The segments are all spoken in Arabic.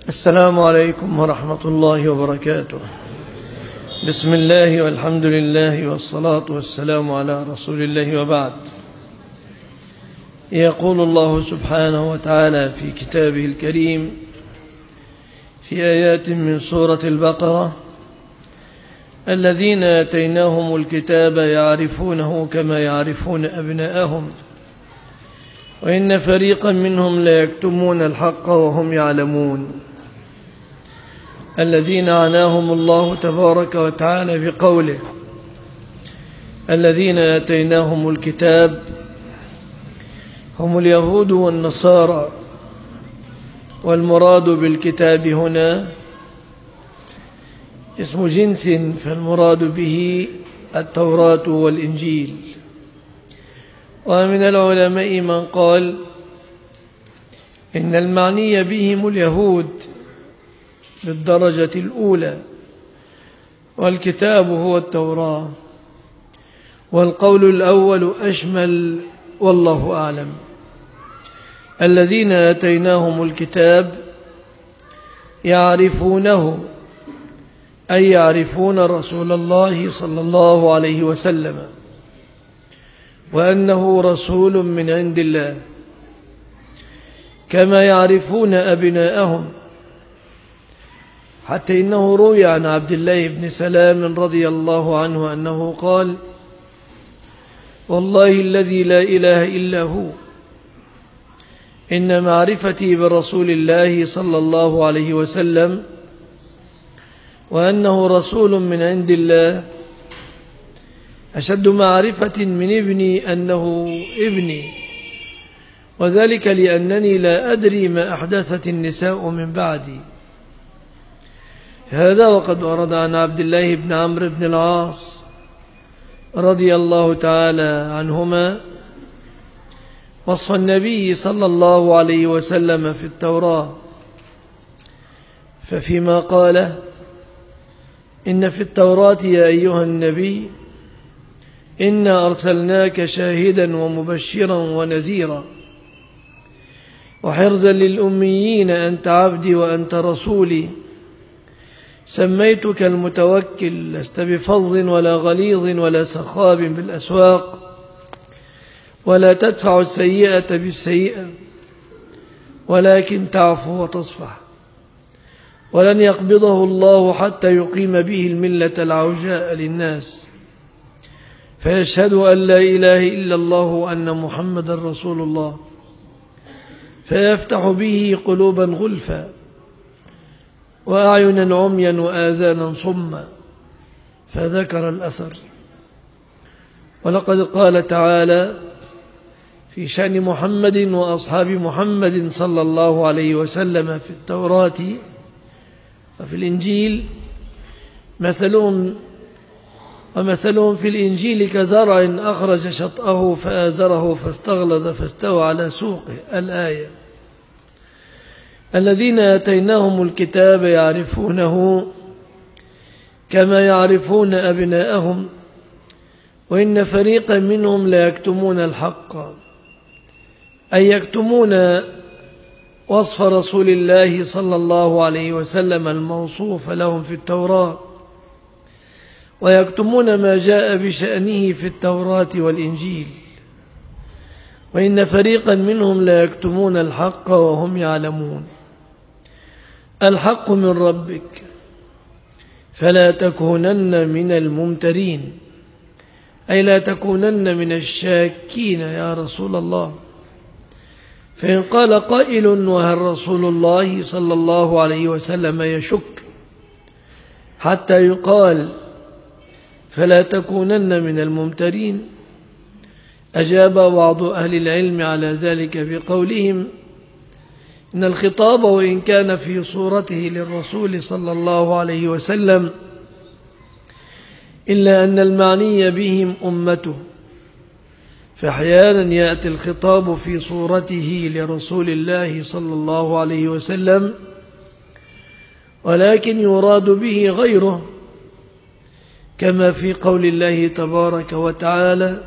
السلام عليكم ورحمة الله وبركاته. بسم الله والحمد لله والصلاة والسلام على رسول الله، وبعد. يقول الله سبحانه وتعالى في كتابه الكريم في آيات من سورة البقرة: الذين آتيناهم الكتاب يعرفونه كما يعرفون أبناءهم وإن فريقا منهم ليكتمون الحق وهم يعلمون. الذين عناهم الله تبارك وتعالى بقوله: الذين آتيناهم الكتاب هم اليهود والنصارى، والمراد بالكتاب هنا اسم جنس، فالمراد به التوراة والإنجيل. ومن العلماء من قال إن المعني بهم اليهود بالدرجة الأولى، والكتاب هو التوراة، والقول الأول أشمل والله أعلم. الذين آتيناهم الكتاب يعرفونه، أي يعرفون رسول الله صلى الله عليه وسلم وأنه رسول من عند الله، كما يعرفون أبناءهم. حتى إنه روي عن عبد الله بن سلام رضي الله عنه أنه قال: والله الذي لا إله إلا هو، إن معرفتي برسول الله صلى الله عليه وسلم وأنه رسول من عند الله أشد معرفة من ابني أنه ابني، وذلك لأنني لا أدري ما أحدثت النساء من بعدي. هذا وقد ورد عن عبد الله بن عمرو بن العاص رضي الله تعالى عنهما وصف النبي صلى الله عليه وسلم في التوراة، ففيما قال: إن في التوراة يا أيها النبي إنا أرسلناك شاهدا ومبشرا ونذيرا وحرزا للأميين أنت عبدي وأنت رسولي، سميتك المتوكل، لست بفظ ولا غليظ ولا سخاب بالأسواق، ولا تدفع السيئة بالسيئة ولكن تعفو وتصفح، ولن يقبضه الله حتى يقيم به الملة العوجاء للناس، فيشهد أن لا إله إلا الله وأن محمد رسول الله، فيفتح به قلوبا غلفا وأعينا عميا وآذانا صما. فذكر الأثر. ولقد قال تعالى في شأن محمد وأصحاب محمد صلى الله عليه وسلم في التوراة وفي الإنجيل: ومثلهم في الإنجيل كزرع أخرج شطأه فآزره فاستغلظ فاستوى على سوقه. الآية. الذين آتيناهم الكتاب يعرفونه كما يعرفون أبناءهم وإن فريقا منهم ليكتمون الحق، أي يكتمون وصف رسول الله صلى الله عليه وسلم الموصوف لهم في التوراة، ويكتمون ما جاء بشأنه في التوراة والإنجيل، وإن فريقا منهم لا يكتمون الحق وهم يعلمون. الحق من ربك فلا تكونن من الممترين، أي لا تكونن من الشاكين يا رسول الله. فإن قال قائل: وهل رسول الله صلى الله عليه وسلم يشك حتى يقال فلا تكونن من الممترين؟ أجاب بعض أهل العلم على ذلك بقولهم: إن الخطاب وإن كان في صورته للرسول صلى الله عليه وسلم إلا أن المعني بهم أمته، فأحيانا يأتي الخطاب في صورته لرسول الله صلى الله عليه وسلم ولكن يراد به غيره، كما في قول الله تبارك وتعالى: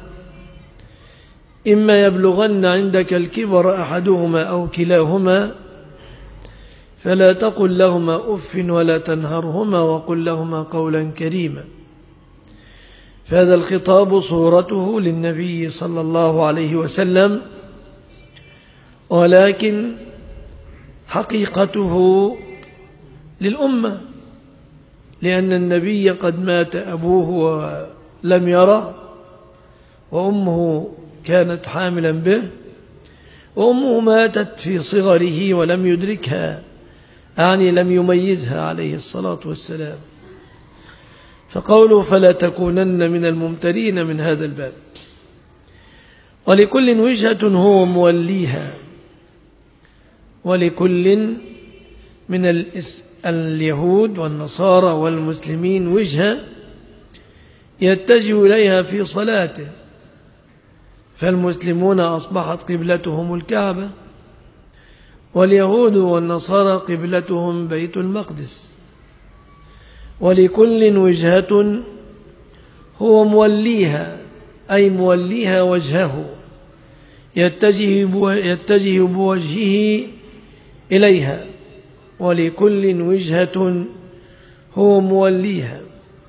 إما يبلغن عندك الكبر أحدهما أو كلاهما فلا تقل لهما أف ولا تنهرهما وقل لهما قولا كريما. فهذا الخطاب صورته للنبي صلى الله عليه وسلم، ولكن حقيقته للأمة، لأن النبي قد مات أبوه ولم يره، وأمه كانت حاملا به، وأمه ماتت في صغره ولم يدركها، يعني لم يميزها عليه الصلاة والسلام. فقوله فلا تكونن من الممترين من هذا الباب. ولكل وجهة هو موليها، ولكل من اليهود والنصارى والمسلمين وجهة يتجه إليها في صلاته. فالمسلمون أصبحت قبلتهم الكعبة، واليهود والنصارى قبلتهم بيت المقدس. ولكل وجهة هو موليها، أي موليها وجهه، يتجه بوجهه إليها. ولكل وجهة هو موليها.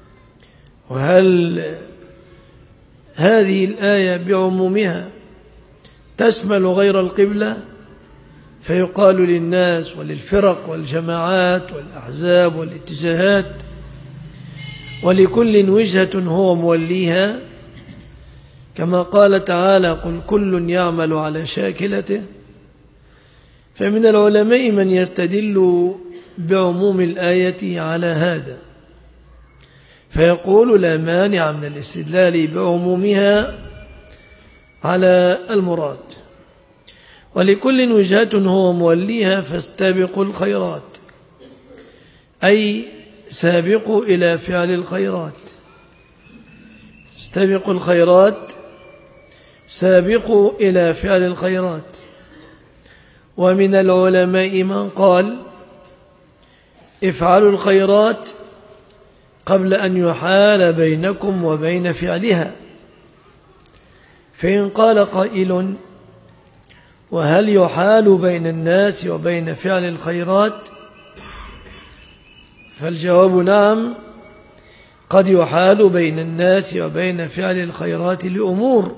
وهل هذه الآية بعمومها تشمل غير القبلة؟ فيقال للناس وللفرق والجماعات والأحزاب والاتجاهات ولكل وجهة هو موليها، كما قال تعالى قل كل يعمل على شاكلته. فمن العلماء من يستدل بعموم الآية على هذا، فيقول لا مانع من الاستدلال بعمومها على المراد. ولكل وجهة هو موليها فاستبقوا الخيرات، أي سابقوا إلى فعل الخيرات. استبقوا الخيرات، سابقوا إلى فعل الخيرات. ومن العلماء من قال افعلوا الخيرات قبل أن يحال بينكم وبين فعلها. فإن قال قائل وهل يحال بين الناس وبين فعل الخيرات؟ فالجواب نعم، قد يحال بين الناس وبين فعل الخيرات لأمور،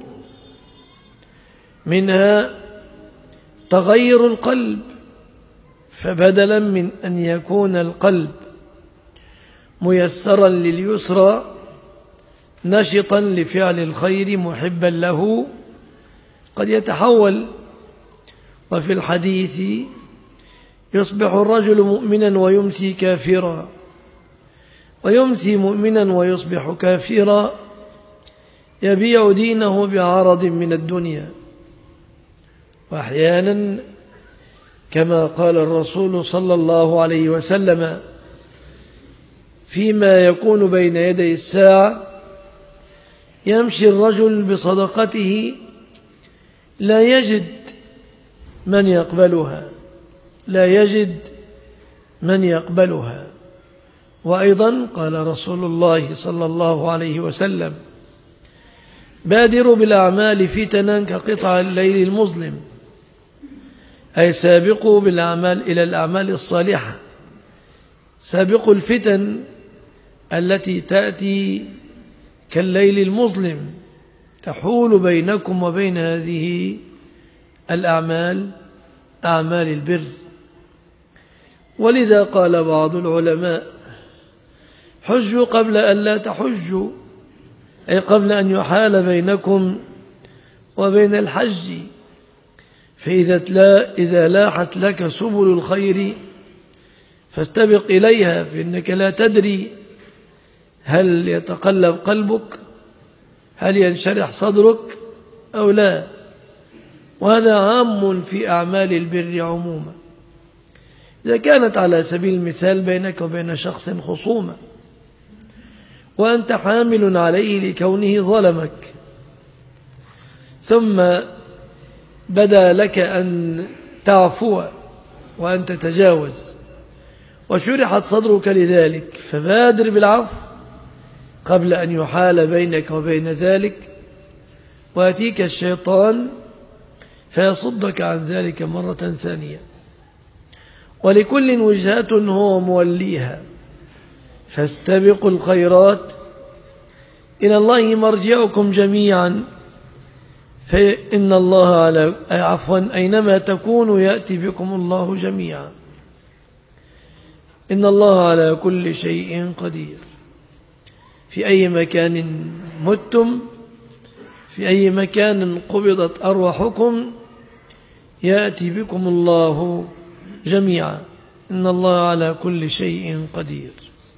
منها تغير القلب، فبدلا من أن يكون القلب ميسرا لليسرى نشطا لفعل الخير محبا له، قد يتحول. وفي الحديث يصبح الرجل مؤمنا ويمسي كافرا، ويمسي مؤمنا ويصبح كافرا، يبيع دينه بعرض من الدنيا. وأحيانا كما قال الرسول صلى الله عليه وسلم فيما يكون بين يدي الساعة يمشي الرجل بصدقته لا يجد من يقبلها، لا يجد من يقبلها. وأيضا قال رسول الله صلى الله عليه وسلم بادروا بالأعمال فتنا كقطع الليل المظلم، أي سابقوا بالأعمال إلى الأعمال الصالحة، سابقوا الفتن التي تأتي كالليل المظلم تحول بينكم وبين هذه الأعمال، أعمال البر. ولذا قال بعض العلماء حجوا قبل أن لا تحجوا، أي قبل أن يحال بينكم وبين الحج. فإذا لاحت لك سبل الخير فاستبق إليها، فإنك لا تدري هل يتقلب قلبك، هل ينشرح صدرك أو لا. وهذا عام في أعمال البر عموما. إذا كانت على سبيل المثال بينك وبين شخص خصومة وأنت حامل عليه لكونه ظلمك، ثم بدا لك أن تعفو وأن تتجاوز وشرحت صدرك لذلك، فبادر بالعفو قبل أن يحال بينك وبين ذلك، ويأتيك الشيطان فيصدك عن ذلك مرة ثانية. ولكل وجهة هو موليها، فاستبقوا الخيرات، إلى الله مرجعكم جميعا، فإن الله أينما تكونوا يأتي بكم الله جميعا، إن الله على كل شيء قدير. في أي مكان متم، في أي مكان قبضت أرواحكم، يأتي بكم الله جميعا، إن الله على كل شيء قدير.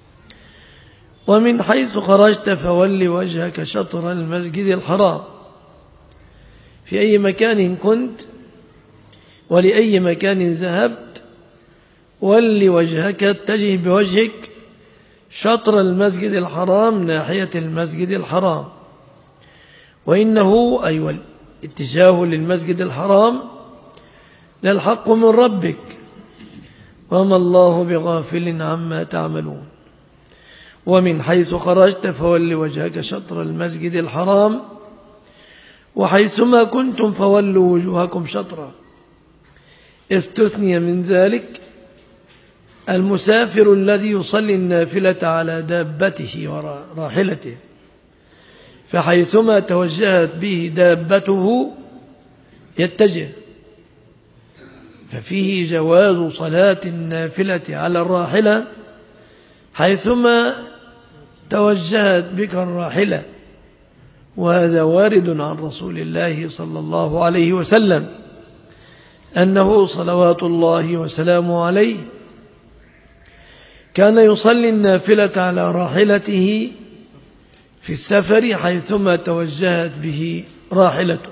ومن حيث خرجت فول وجهك شطر المسجد الحرام. في أي مكان كنت ولأي مكان ذهبت، ول وجهك، اتجه بوجهك شطر المسجد الحرام، ناحية المسجد الحرام. وإنه أي الاتجاه للمسجد الحرام للحق من ربك، وما الله بغافل عما تعملون. ومن حيث خرجت فول وجهك شطر المسجد الحرام، وحيثما كنتم فولوا وجوهكم شطرا. استثني من ذلك المسافر الذي يصلي النافلة على دابته وراحلته، فحيثما توجهت به دابته يتجه، ففيه جواز صلاة النافلة على الراحلة حيثما توجهت بك الراحلة، وهذا وارد عن رسول الله صلى الله عليه وسلم أنه صلوات الله وسلامه عليه كان يصلي النافلة على راحلته في السفر حيثما توجهت به راحلته.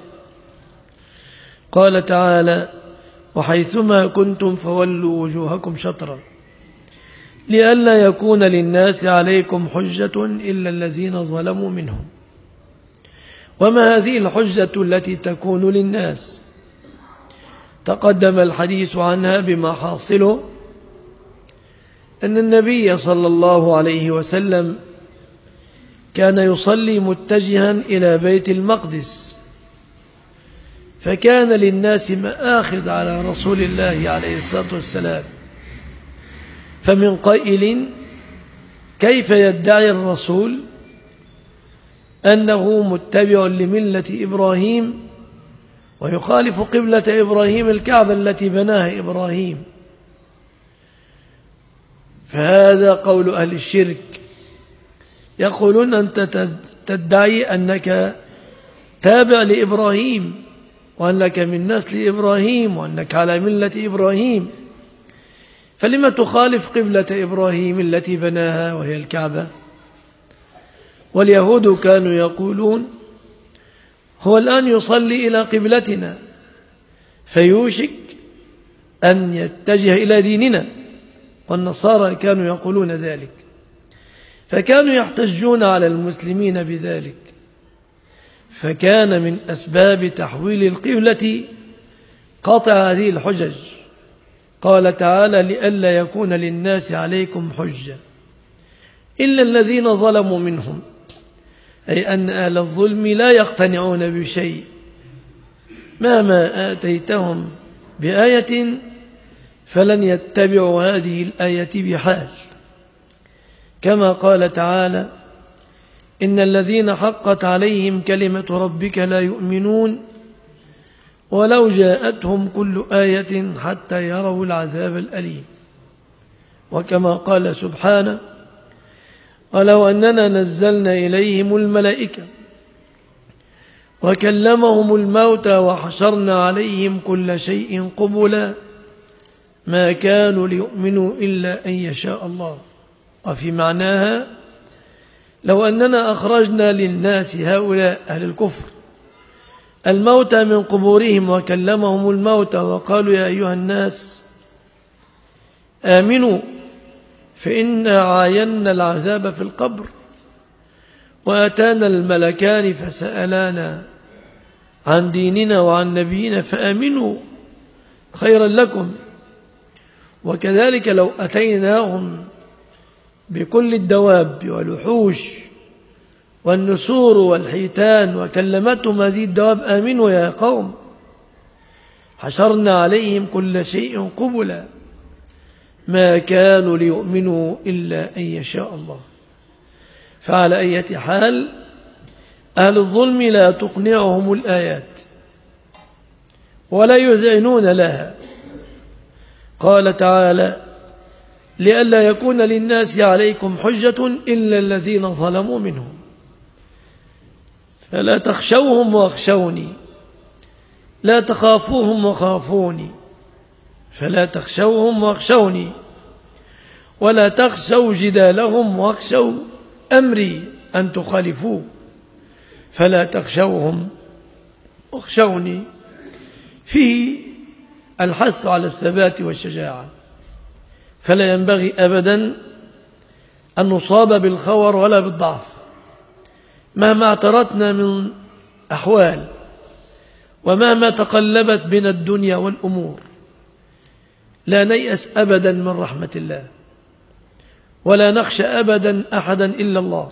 قال تعالى: وحيثما كنتم فولوا وجوهكم شطرا لئلا يكون للناس عليكم حجة إلا الذين ظلموا منهم. وما هذه الحجة التي تكون للناس؟ تقدم الحديث عنها بما حاصله أن النبي صلى الله عليه وسلم كان يصلي متجها إلى بيت المقدس، فكان للناس مآخذ على رسول الله عليه الصلاة والسلام، فمن قائل: كيف يدعي الرسول أنه متبع لملة إبراهيم ويخالف قبلة إبراهيم الكعبة التي بناها إبراهيم؟ فهذا قول أهل الشرك، يقولون أنت تدعي أنك تابع لإبراهيم وأنك من نسل إبراهيم وأنك على ملة إبراهيم، فلما تخالف قبلة إبراهيم التي بناها وهي الكعبة؟ واليهود كانوا يقولون: هو الآن يصلي إلى قبلتنا فيوشك أن يتجه إلى ديننا، والنصارى كانوا يقولون ذلك، فكانوا يحتجون على المسلمين بذلك. فكان من أسباب تحويل القبلة قطع هذه الحجج. قال تعالى: لئلا يكون للناس عليكم حجة إلا الذين ظلموا منهم، أي أن أهل الظلم لا يقتنعون بشيء مهما آتيتهم بآية فلن يتبعوا هذه الآية بحال، كما قال تعالى: إن الذين حقت عليهم كلمة ربك لا يؤمنون ولو جاءتهم كل آية حتى يروا العذاب الأليم. وكما قال سبحانه: ولو أننا نزلنا إليهم الملائكة وكلمهم الموتى وحشرنا عليهم كل شيء قبلا ما كانوا ليؤمنوا إلا أن يشاء الله. وفي معناها: لو أننا أخرجنا للناس هؤلاء أهل الكفر الموتى من قبورهم وكلمهم الموتى وقالوا: يا أيها الناس آمنوا فإنا عاينا العذاب في القبر وأتانا الملكان فسألانا عن ديننا وعن نبينا فآمنوا خيرا لكم. وكذلك لو أتيناهم بكل الدواب والوحوش والنسور والحيتان وكلمتهم هذه الدواب آمنوا يا قوم، حشرنا عليهم كل شيء قبلا ما كانوا ليؤمنوا إلا أن يشاء الله. فعلى أي حال أهل الظلم لا تقنعهم الآيات ولا يذعنون لها. قال تعالى: لئلا يكون للناس عليكم حجة إلا الذين ظلموا منهم فلا تخشوهم واخشوني لا تخافوهم وخافوني فلا تخشوهم واخشوني ولا تخشوا جدالهم واخشوا أمري أن تخالفوه فلا تخشوهم واخشوني. فيه الحث على الثبات والشجاعة، فلا ينبغي أبدا أن نصاب بالخور ولا بالضعف مهما اعترتنا من أحوال ومهما تقلبت بنا الدنيا والأمور. لا نيأس أبدا من رحمة الله ولا نخشى أبدا أحدا إلا الله.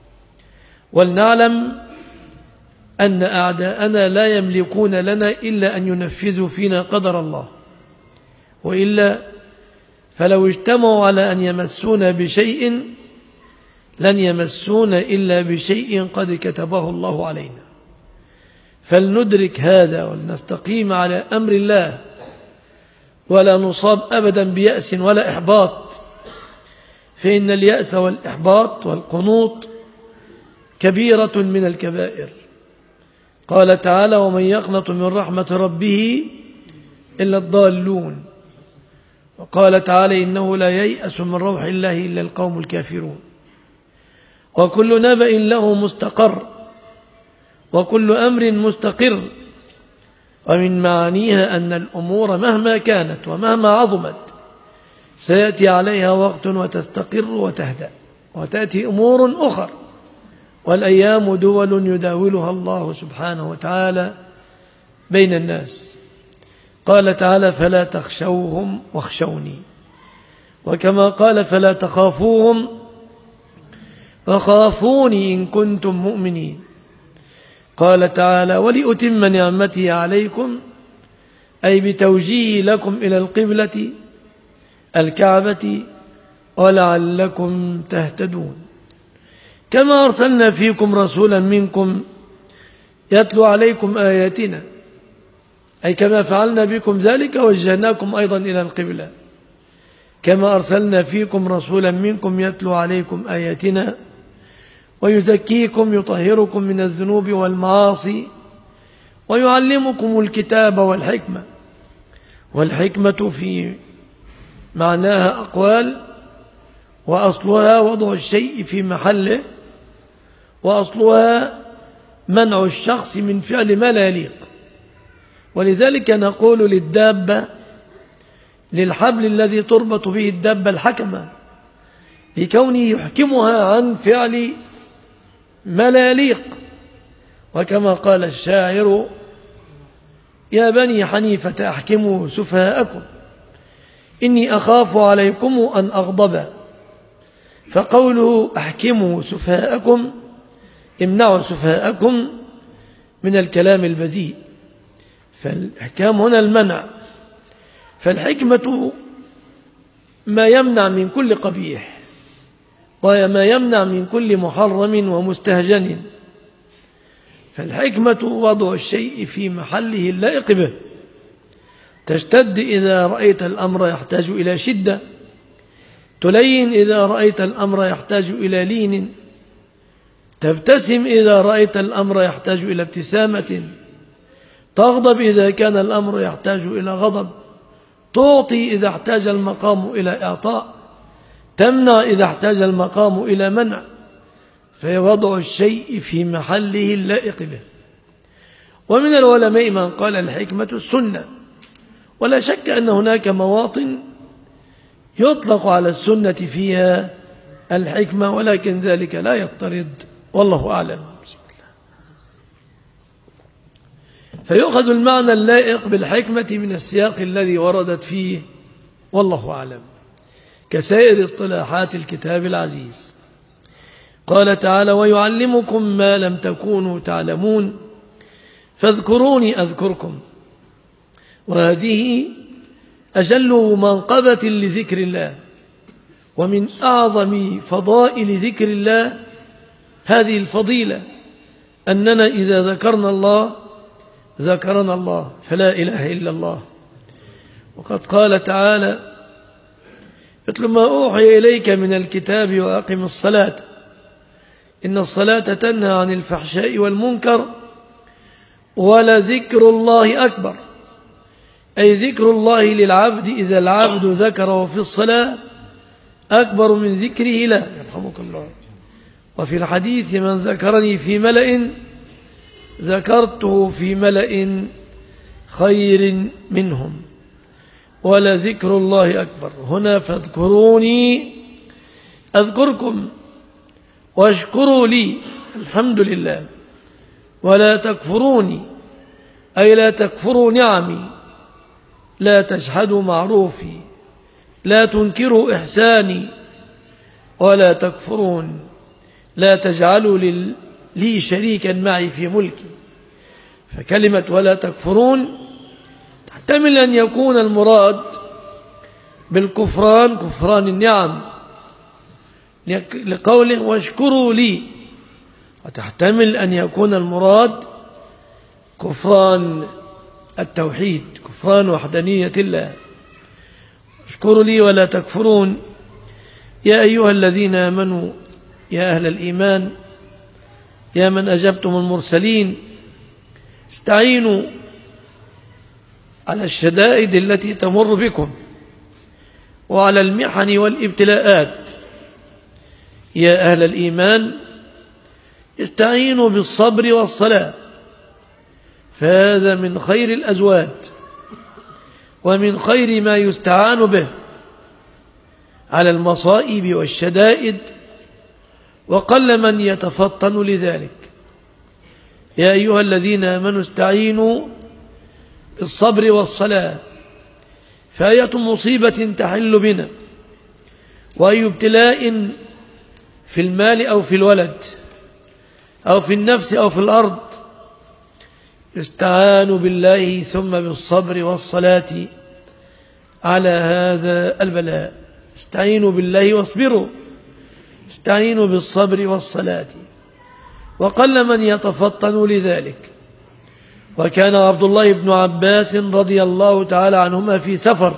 ولنعلم أن أعداءنا لا يملكون لنا إلا أن ينفذوا فينا قدر الله، وإلا فلو اجتمعوا على أن يمسونا بشيء لن يمسونا إلا بشيء قد كتبه الله علينا. فلندرك هذا ولنستقيم على أمر الله ولا نصاب أبدا بيأس ولا إحباط، فإن اليأس والإحباط والقنوط كبيرة من الكبائر. قال تعالى: ومن يقنط من رحمة ربه إلا الضالون. وقال تعالى: إنه لا ييأس من روح الله إلا القوم الكافرون. وكل نبأ له مستقر وكل أمر مستقر. ومن معانيها أن الأمور مهما كانت ومهما عظمت سيأتي عليها وقت وتستقر وتهدأ وتأتي أمور أخر، والأيام دول يداولها الله سبحانه وتعالى بين الناس. قال تعالى: فلا تخشوهم واخشوني. وكما قال: فلا تخافوهم وخافوني إن كنتم مؤمنين. قال تعالى: ولأتم نعمتي عليكم، أي بتوجيهي لكم إلى القبلة الكعبة ولعلكم تهتدون. كما أرسلنا فيكم رسولا منكم يتلو عليكم آياتنا، أي كما فعلنا بكم ذلك وجهناكم أيضا إلى القبلة. كما أرسلنا فيكم رسولا منكم يتلو عليكم آياتنا ويزكيكم يطهركم من الذنوب والمعاصي ويعلمكم الكتاب والحكمة. والحكمة في معناها أقوال، وأصلها وضع الشيء في محله، وأصلها منع الشخص من فعل ما لا يليق. ولذلك نقول للدابة، للحبل الذي تربط به الدابة، الحكمة، لكونه يحكمها عن فعل ما لا يليق. وكما قال الشاعر: يا بني حنيفة أحكموا سفهاءكم إني أخاف عليكم أن أغضب. فقوله أحكموا سفهاءكم، امنعوا سفهاءكم من الكلام البذيء. فالإحكام هنا المنع. فالحكمة ما يمنع من كل قبيح وما يمنع من كل محرم ومستهجن. فالحكمة وضع الشيء في محله اللائق به. تشتد إذا رأيت الأمر يحتاج إلى شدة، تلين إذا رأيت الأمر يحتاج إلى لين، تبتسم إذا رأيت الأمر يحتاج إلى ابتسامة، تغضب إذا كان الأمر يحتاج إلى غضب، تعطي إذا احتاج المقام إلى إعطاء، تمنع إذا احتاج المقام إلى منع. فيوضع الشيء في محله اللائق به. ومن العلماء من قال الحكمة السنة، ولا شك أن هناك مواطن يطلق على السنة فيها الحكمة، ولكن ذلك لا يضطرد، والله أعلم. فيؤخذ المعنى اللائق بالحكمة من السياق الذي وردت فيه، والله أعلم، كسائر اصطلاحات الكتاب العزيز. قال تعالى: ويعلمكم ما لم تكونوا تعلمون فاذكروني أذكركم. وهذه أجل منقبة لذكر الله، ومن أعظم فضائل ذكر الله هذه الفضيلة، أننا إذا ذكرنا الله ذكرنا الله، فلا إله إلا الله. وقد قال تعالى: اتل ما أوحي إليك من الكتاب وأقم الصلاة إن الصلاة تنهى عن الفحشاء والمنكر ولذكر الله أكبر، أي ذكر الله للعبد إذا العبد ذكره في الصلاة أكبر من ذكره له، يرحمك الله. وفي الحديث: من ذكرني في ملأ ذكرته في ملأ خير منهم ولذكر الله أكبر. هنا: فاذكروني أذكركم واشكروا لي، الحمد لله، ولا تكفروني، أي لا تكفروا نعمي، لا تجحدوا معروفي، لا تنكروا إحساني، ولا تكفرون، لا تجعلوا لي شريكا معي في ملكي. فكلمة ولا تكفرون تحتمل أن يكون المراد بالكفران كفران النعم لقوله واشكروا لي، وتحتمل أن يكون المراد كفران التوحيد، كفران وحدانية الله. اشكروا لي ولا تكفرون. يا أيها الذين آمنوا، يا أهل الإيمان، يا من أجبتم المرسلين، استعينوا على الشدائد التي تمر بكم وعلى المحن والابتلاءات. يا أهل الإيمان، استعينوا بالصبر والصلاة، فهذا من خير الأزواج ومن خير ما يستعان به على المصائب والشدائد، وقل من يتفطن لذلك. يا أيها الذين آمنوا استعينوا بالصبر والصلاة، فأية مصيبة تحل بنا وأي ابتلاء في المال أو في الولد أو في النفس أو في الأرض يستعان بالله ثم بالصبر والصلاة على هذا البلاء. استعينوا بالله واصبروا، استعينوا بالصبر والصلاة، وقل من يتفطن لذلك. وكان عبد الله بن عباس رضي الله تعالى عنهما في سفر،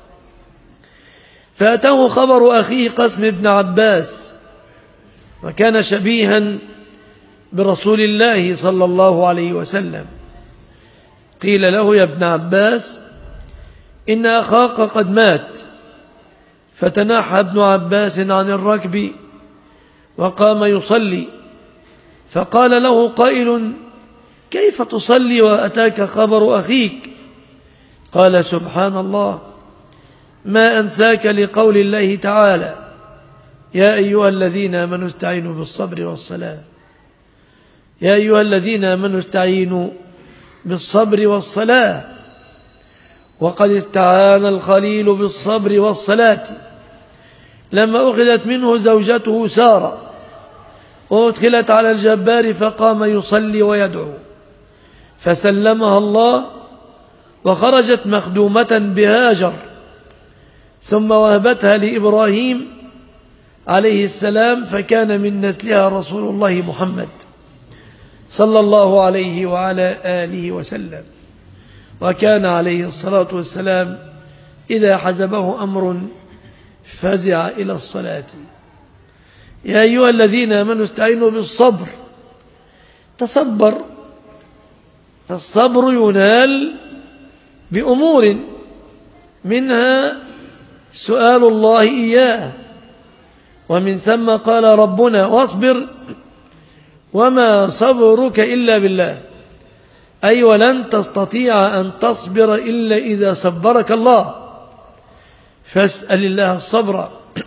فأتاه خبر أخيه قاسم بن عباس، وكان شبيها برسول الله صلى الله عليه وسلم. قيل له: يا ابن عباس، إن أخاك قد مات. فتناحى ابن عباس عن الركب وقام يصلي، فقال له قائل: كيف تصلي وأتاك خبر أخيك؟ قال: سبحان الله، ما أنساك لقول الله تعالى: يا أيها الذين آمنوا استعينوا بالصبر والصلاة. يا أيها الذين آمنوا استعينوا بالصبر والصلاة. وقد استعان الخليل بالصبر والصلاة لما أخذت منه زوجته سارة وأدخلت على الجبار، فقام يصلي ويدعو، فسلمها الله وخرجت مخدومة بهاجر، ثم وهبتها لإبراهيم عليه السلام، فكان من نسلها رسول الله محمد صلى الله عليه وعلى آله وسلم. وكان عليه الصلاة والسلام إذا حزبه أمر فزع إلى الصلاة. يا أيها الذين آمنوا استعينوا بالصبر. تصبر، فالصبر ينال بأمور، منها سؤال الله إياه، ومن ثم قال ربنا: واصبر وما صبرك إلا بالله، أي ولن تستطيع أن تصبر إلا إذا صبرك الله، فاسأل الله الصبر.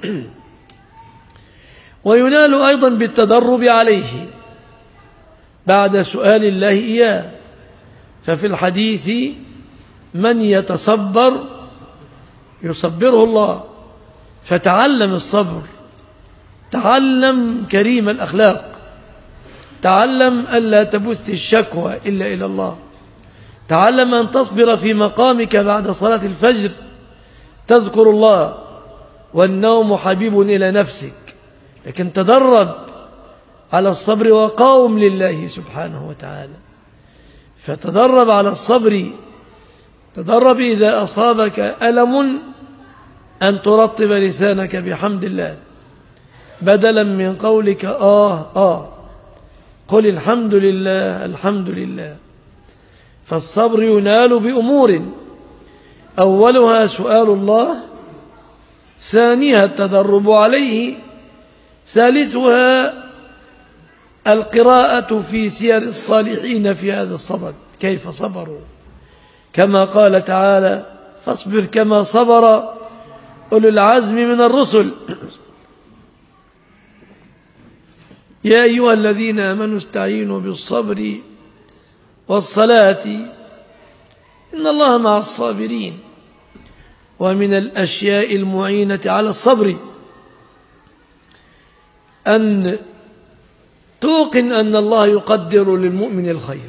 وينال أيضا بالتدرب عليه بعد سؤال الله إياه. ففي الحديث: من يتصبر يصبره الله. فتعلم الصبر، تعلم كريم الأخلاق، تعلم ألا تبث الشكوى إلا إلى الله، تعلم أن تصبر في مقامك بعد صلاة الفجر تذكر الله والنوم حبيب إلى نفسك، لكن تدرب على الصبر وقاوم لله سبحانه وتعالى. فتدرب على الصبر، تدرب إذا أصابك ألم أن ترطب لسانك بحمد الله بدلا من قولك قل الحمد لله الحمد لله. فالصبر ينال بأمور، أولها سؤال الله، ثانيها التدرب عليه، ثالثها القراءة في سير الصالحين في هذا الصدد كيف صبروا، كما قال تعالى: فاصبر كما صبر أولو العزم من الرسل يا أيها الذين آمنوا استعينوا بالصبر والصلاة إن الله مع الصابرين. ومن الأشياء المعينة على الصبر أن توقن أن الله يقدر للمؤمن الخير،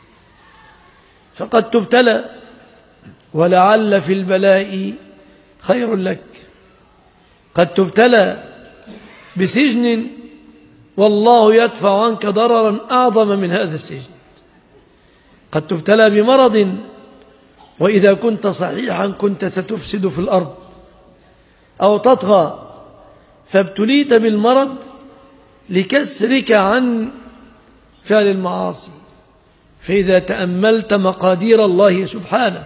فقد تبتلى ولعل في البلاء خير لك. قد تبتلى بسجن والله يدفع عنك ضررا أعظم من هذا السجن. قد تبتلى بمرض وإذا كنت صحيحا كنت ستفسد في الأرض أو تطغى، فابتليت بالمرض لكسرك عن فعل المعاصي. فإذا تأملت مقادير الله سبحانه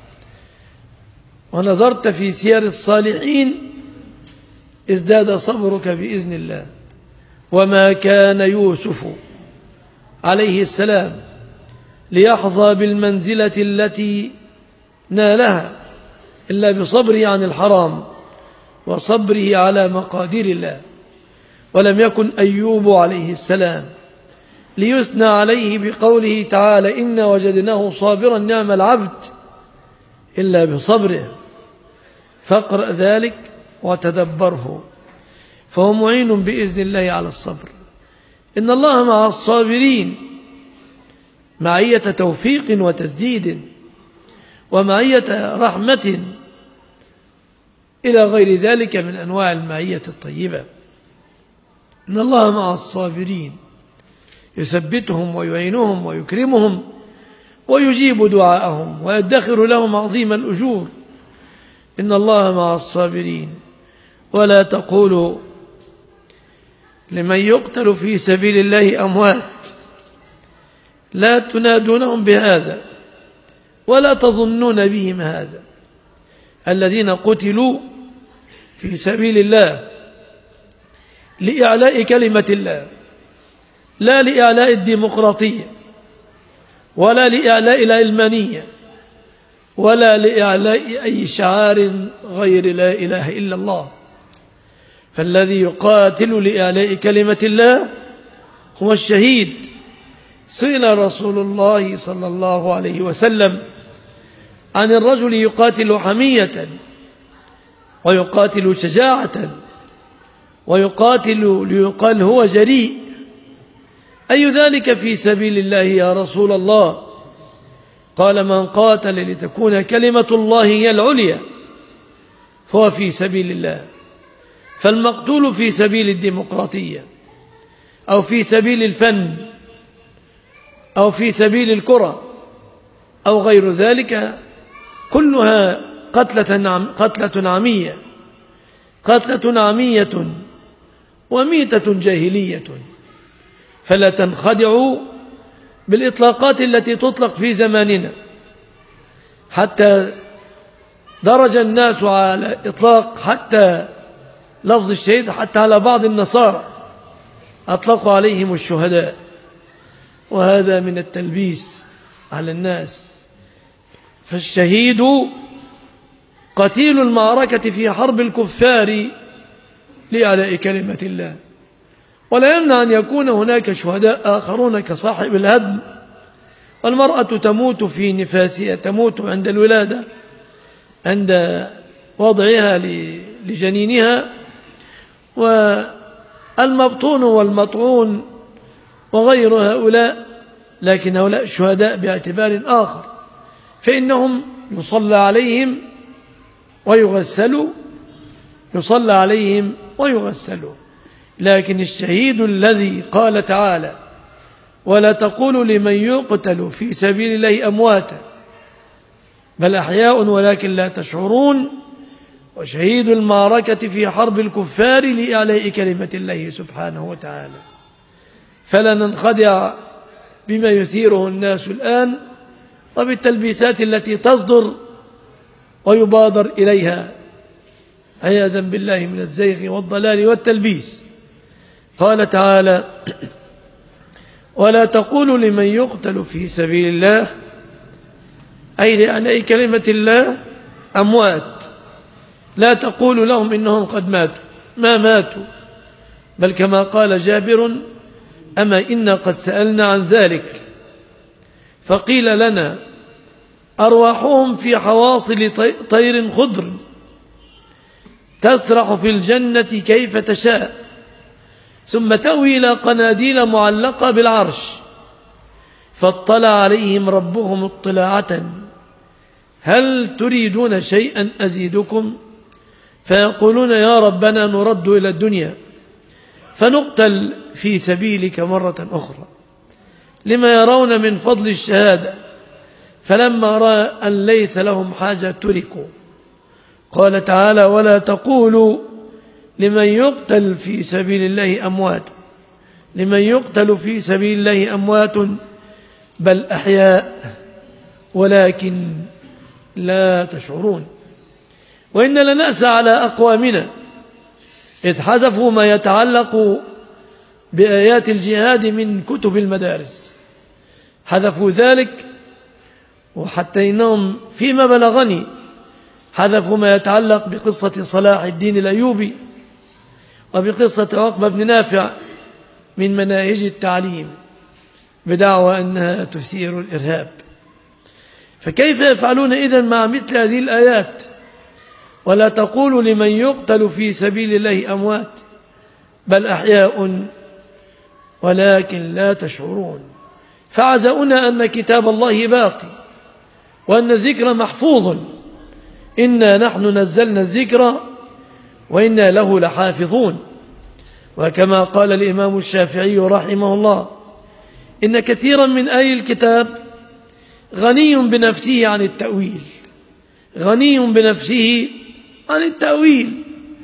ونظرت في سير الصالحين ازداد صبرك بإذن الله. وما كان يوسف عليه السلام ليحظى بالمنزلة التي نالها إلا بصبره عن الحرام وصبره على مقادير الله. ولم يكن أيوب عليه السلام ليثنى عليه بقوله تعالى: إنا وجدناه صابرا نعم العبد إلا بصبره. فاقرأ ذلك وتدبره، فهو معين بإذن الله على الصبر. إن الله مع الصابرين معية توفيق وتسديد ومعية رحمة إلى غير ذلك من أنواع المعية الطيبة. إن الله مع الصابرين يثبتهم ويعينهم ويكرمهم ويجيب دعاءهم ويدخر لهم عظيم الأجور. إن الله مع الصابرين. ولا تقولوا لمن يقتل في سبيل الله أموات، لا تنادونهم بهذا ولا تظنون بهم هذا. الذين قتلوا في سبيل الله لإعلاء كلمة الله، لا لإعلاء الديمقراطية ولا لإعلاء العلمانية ولا لإعلاء أي شعار غير لا إله إلا الله. فالذي يقاتل لإعلاء كلمة الله هو الشهيد. سئل رسول الله صلى الله عليه وسلم عن الرجل يقاتل حمية ويقاتل شجاعة ويقاتل ليقال هو جريء، أي ذلك في سبيل الله يا رسول الله؟ قال: من قاتل لتكون كلمة الله هي العليا فهو في سبيل الله. فالمقتول في سبيل الديمقراطية أو في سبيل الفن أو في سبيل الكرة أو غير ذلك كلها قتلة عمية، قتلة عمية وميتة جاهلية. فلا تنخدعوا بالإطلاقات التي تطلق في زماننا، حتى درج الناس على إطلاق حتى لفظ الشهيد حتى على بعض النصارى أطلقوا عليهم الشهداء، وهذا من التلبيس على الناس. فالشهيد قتيل المعركة في حرب الكفار لإعلاء كلمة الله. ولا يمنع أن يكون هناك شهداء آخرون كصاحب الهدم، والمرأة تموت في نفاسها، تموت عند الولادة عند وضعها لجنينها، والمبطون والمطعون وغير هؤلاء، لكن هؤلاء شهداء باعتبار آخر، فإنهم يصلى عليهم ويغسلوا، يصلى عليهم ويغسلوا. لكن الشهيد الذي قال تعالى: ولا تقولوا لمن يقتل في سبيل الله أمواتا بل أحياء ولكن لا تشعرون، وشهيد المعركة في حرب الكفار لإعلاء كلمة الله سبحانه وتعالى. فلا ننخدع بما يثيره الناس الآن وبالتلبيسات التي تصدر ويبادر إليها عياذا بالله من الزيغ والضلال والتلبيس. قال تعالى: ولا تقولوا لمن يقتل في سبيل الله، أي لإعلاء كلمة الله، أموات. لا تقولوا لهم إنهم قد ماتوا، ما ماتوا، بل كما قال جابر: أما إنا قد سألنا عن ذلك فقيل لنا أرواحهم في حواصل طير خضر تسرح في الجنة كيف تشاء ثم تأوي إلى قناديل معلقة بالعرش، فاطلع عليهم ربهم اطلاعة هل تريدون شيئا أزيدكم؟ فيقولون يا ربنا نرد إلى الدنيا فنقتل في سبيلك مرة أخرى، لما يرون من فضل الشهادة، فلما رأى أن ليس لهم حاجة تركوا. قال تعالى: ولا تقولوا لمن يقتل في سبيل الله أموات، لمن يقتل في سبيل الله أموات بل أحياء ولكن لا تشعرون. وإن لنأسى على أقوامنا إذ حذفوا ما يتعلق بآيات الجهاد من كتب المدارس، حذفوا ذلك، وحتى إنهم فيما بلغني حذفوا ما يتعلق بقصة صلاح الدين الأيوبي وبقصة عقبة بن نافع من مناهج التعليم بدعوى أنها تثير الإرهاب. فكيف يفعلون إذن مع مثل هذه الآيات؟ ولا تقولوا لمن يقتل في سبيل الله أموات بل أحياء ولكن لا تشعرون. فعزاؤنا أن كتاب الله باقي وأن الذكر محفوظ، إنا نحن نزلنا الذكر وإنا له لحافظون. وكما قال الإمام الشافعي رحمه الله: إن كثيرا من آي الكتاب غني بنفسه عن التأويل، غني بنفسه عن التأويل،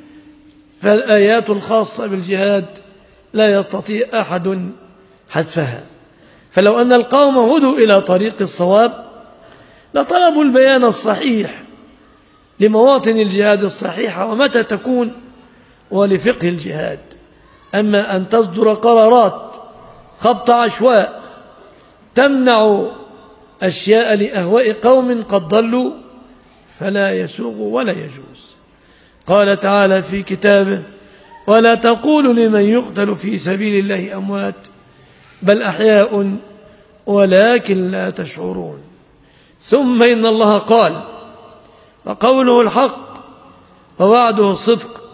فالآيات الخاصة بالجهاد لا يستطيع أحد حذفها. فلو أن القوم هدوا إلى طريق الصواب لطلبوا البيان الصحيح لمواطن الجهاد الصحيحة ومتى تكون ولفقه الجهاد. أما أن تصدر قرارات خبط عشواء تمنع أشياء لأهواء قوم قد ضلوا فلا يسوغ ولا يجوز. قال تعالى في كتابه: ولا تقولوا لمن يقتل في سبيل الله أموات بل أحياء ولكن لا تشعرون. ثم إن الله قال: وقوله الحق ووعده الصدق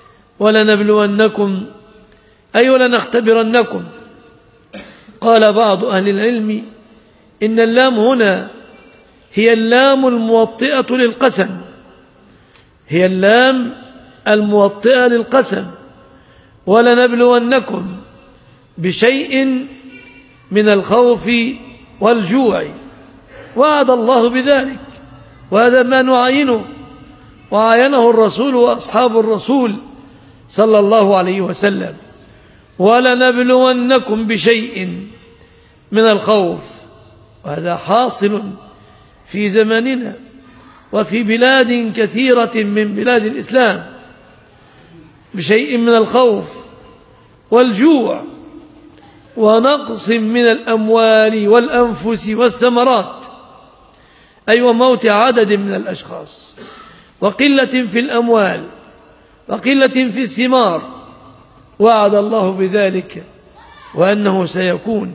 ولنبلونكم أي ولنختبرنكم. قال بعض أهل العلم إن اللام هنا هي اللام الموطئة للقسم، هي اللام الموطئة للقسم. ولنبلونكم بشيء من الخوف والجوع، وعد الله بذلك، وهذا ما نعاينه وعاينه الرسول وأصحاب الرسول صلى الله عليه وسلم. ولنبلونكم بشيء من الخوف، وهذا حاصل في زماننا وفي بلاد كثيرة من بلاد الإسلام، بشيء من الخوف والجوع ونقص من الأموال والأنفس والثمرات، أي وموت عدد من الأشخاص، وقلة في الأموال وقلة في الثمار. وعد الله بذلك وأنه سيكون.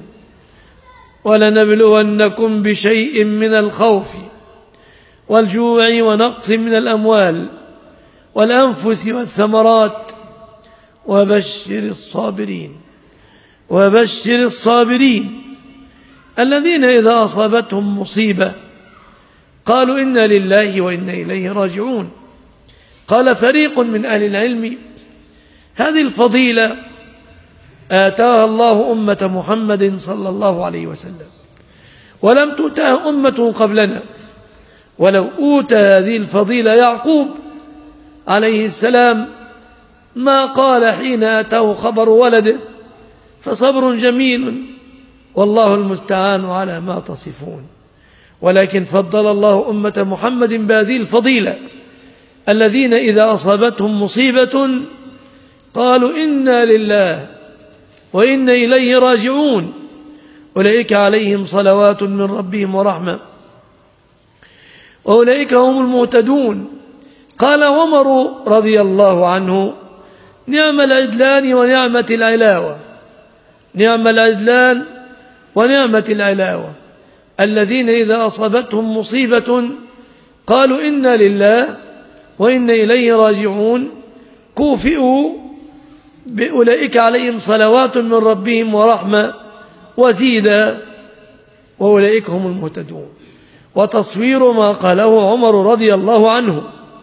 ولنبلونكم بشيء من الخوف والجوع ونقص من الأموال والأنفس والثمرات وبشر الصابرين. وبشر الصابرين الذين إذا أصابتهم مصيبة قالوا إنا لله وإنا إليه راجعون. قال فريق من أهل العلم هذه الفضيلة آتاها الله أمة محمد صلى الله عليه وسلم ولم تؤتها أمة قبلنا، ولو أوتى هذه الفضيلة يعقوب عليه السلام ما قال حين أتاه خبر ولده فصبر جميل والله المستعان على ما تصفون. ولكن فضل الله أمة محمد بهذه الفضيلة الذين إذا أصابتهم مصيبة قالوا إنا لله وإنا إليه راجعون أولئك عليهم صلوات من ربهم ورحمة وأولئك هم المهتدون. قال عمر رضي الله عنه نعم العدلان ونعمة العلاوة، نعم العدلان ونعمة العلاوة الذين إذا أصابتهم مصيبة قالوا إنا لله وإنا إليه راجعون كوفئوا بأولئك عليهم صلوات من ربهم ورحمة وزيدا وأولئك هم المهتدون. وتصوير ما قاله عمر رضي الله عنه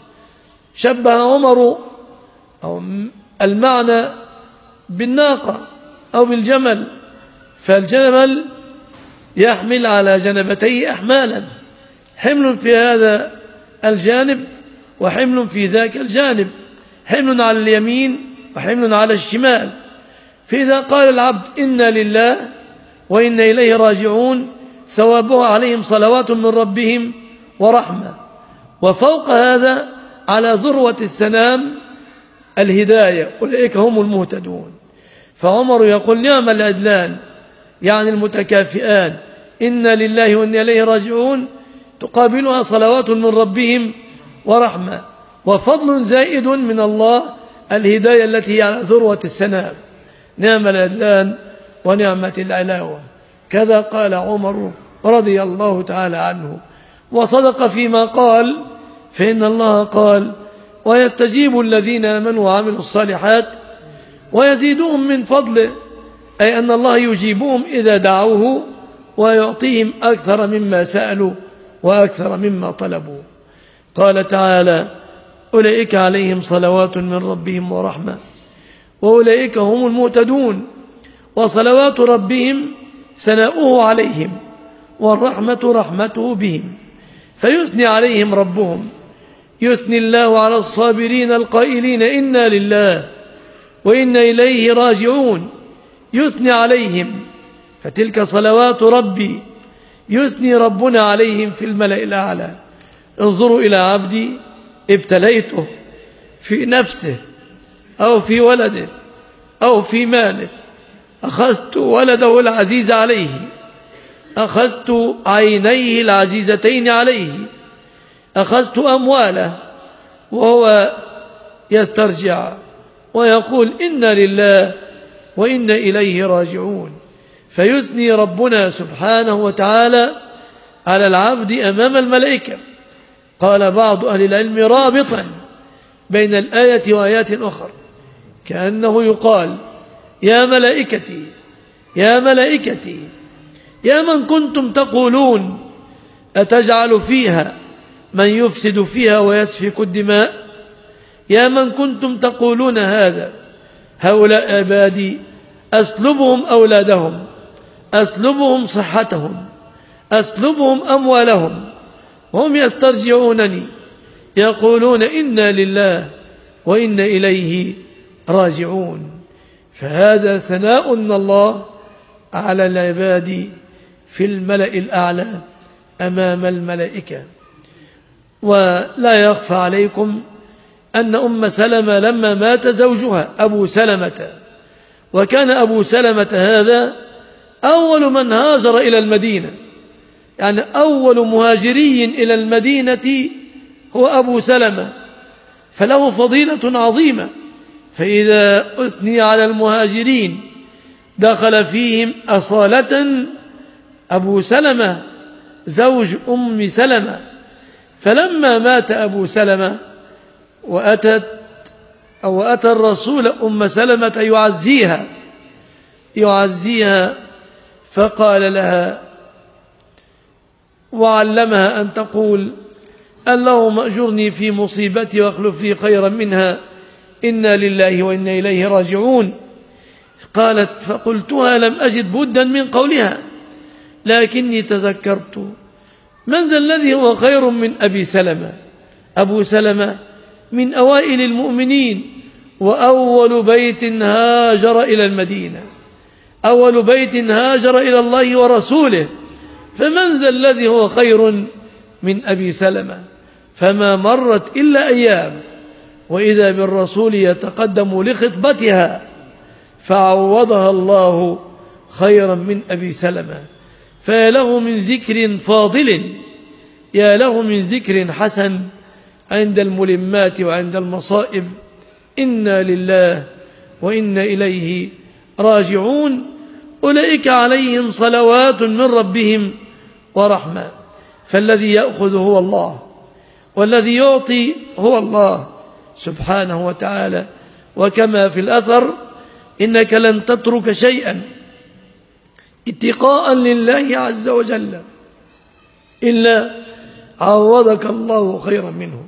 شبه عمر أو المعنى بالناقة أو بالجمل، فالجمل يحمل على جنبتيه أحمالا، حمل في هذا الجانب وحمل في ذاك الجانب، حمل على اليمين وحمل على الشمال. فإذا قال العبد إنا لله وإنا إليه راجعون ثوابها عليهم صلوات من ربهم ورحمة، وفوق هذا على ذروة السنام الهداية أولئك هم المهتدون. فعمر يقول نعم العدلان يعني المتكافئان إنا لله وإنا إليه راجعون تقابلها صلوات من ربهم ورحمة وفضل زائد من الله الهداية التي هي على ذروة السنام، نعم العدلان ونعمة العلاوة. كذا قال عمر رضي الله تعالى عنه وصدق فيما قال، فإن الله قال ويستجيب الذين آمنوا وعملوا الصالحات ويزيدهم من فضله، أي أن الله يجيبهم إذا دعوه ويعطيهم أكثر مما سألوا وأكثر مما طلبوا. قال تعالى أولئك عليهم صلوات من ربهم ورحمة وأولئك هم المهتدون. وصلوات ربهم ثناؤه عليهم والرحمة رحمته بهم، فيثني عليهم ربهم، يثني الله على الصابرين القائلين إنا لله وإنا إليه راجعون، يثني عليهم، فتلك صلوات ربي يثني ربنا عليهم في الملأ الأعلى. انظروا إلى عبدي ابتليته في نفسه أو في ولده أو في ماله، أخذت ولده العزيز عليه، أخذت عينيه العزيزتين عليه، أخذت أمواله، وهو يسترجع ويقول إنا لله وإنا إليه راجعون. فيثني ربنا سبحانه وتعالى على العبد أمام الملائكة. قال بعض أهل العلم رابطا بين الآية وآيات أخرى كأنه يقال يا ملائكتي يا ملائكتي يا من كنتم تقولون أتجعل فيها من يفسد فيها ويسفك الدماء، يا من كنتم تقولون هذا، هؤلاء عبادي أسلبهم أولادهم، أسلبهم صحتهم، أسلبهم أموالهم، وهم يسترجعونني يقولون إنا لله وإنا إليه راجعون. فهذا ثناء من الله على العباد في الملأ الأعلى أمام الملائكة. ولا يخفى عليكم أن أم سلمة لما مات زوجها أبو سلمة، وكان أبو سلمة هذا أول من هاجر إلى المدينة، يعني أول مهاجري إلى المدينة هو أبو سلمة، فله فضيلة عظيمة. فإذا أثني على المهاجرين دخل فيهم أصالة أبو سلمة زوج أم سلمة. فلما مات أبو سلمة وأتى الرسول أم سلمة يعزيها فقال لها وعلمها أن تقول اللهم أجرني في مصيبتي واخلف لي خيرا منها إنا لله وإنا إليه راجعون. قالت فقلتها لم أجد بدا من قولها لكني تذكرت من ذا الذي هو خير من أبي سلمة. أبو سلمة من أوائل المؤمنين وأول بيت هاجر إلى المدينة، أول بيت هاجر إلى الله ورسوله، فمن ذا الذي هو خير من أبي سلمة؟ فما مرت إلا أيام وإذا بالرسول يتقدم لخطبتها فعوضها الله خيرا من أبي سلمة. فيا له من ذكر فاضل، يا له من ذكر حسن عند الملمات وعند المصائب. إنا لله وإنا إليه راجعون. أولئك عليهم صلوات من ربهم ورحمة. فالذي يأخذ هو الله والذي يعطي هو الله سبحانه وتعالى. وكما في الأثر إنك لن تترك شيئا اتقاء لله عز وجل إلا عوضك الله خيرا منه.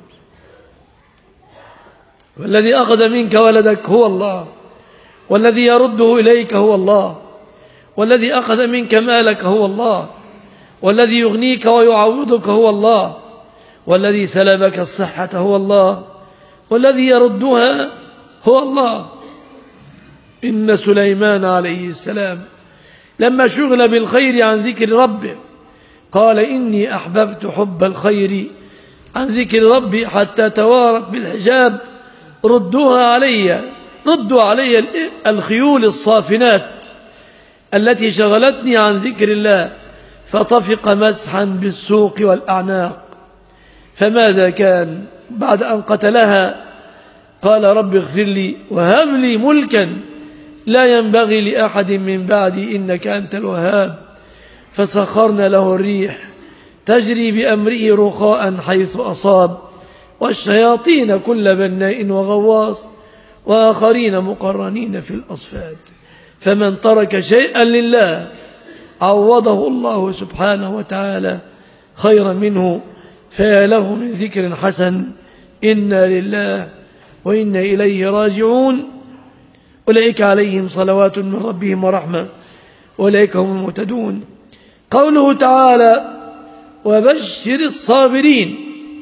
والذي أخذ منك ولدك هو الله، والذي يرده إليك هو الله، والذي أخذ منك مالك هو الله، والذي يغنيك ويعوضك هو الله، والذي سلبك الصحة هو الله، والذي يردها هو الله. إن سليمان عليه السلام لما شغل بالخير عن ذكر ربه قال إني أحببت حب الخير عن ذكر ربي حتى توارت بالحجاب ردوا علي الخيول الصافنات التي شغلتني عن ذكر الله. فطفق مسحا بالسوق والأعناق. فماذا كان بعد أن قتلها؟ قال رب اغفر لي وهب لي ملكا لا ينبغي لأحد من بعدي إنك أنت الوهاب. فسخرنا له الريح تجري بأمره رخاء حيث أصاب والشياطين كل بناء وغواص وآخرين مقرنين في الأصفاد. فمن ترك شيئا لله عوضه الله سبحانه وتعالى خيرا منه. فيا له من ذكر حسن إنا لله وإنا إليه راجعون. أولئك عليهم صلوات من ربهم ورحمة أولئك هم المهتدون. قوله تعالى وبشر الصابرين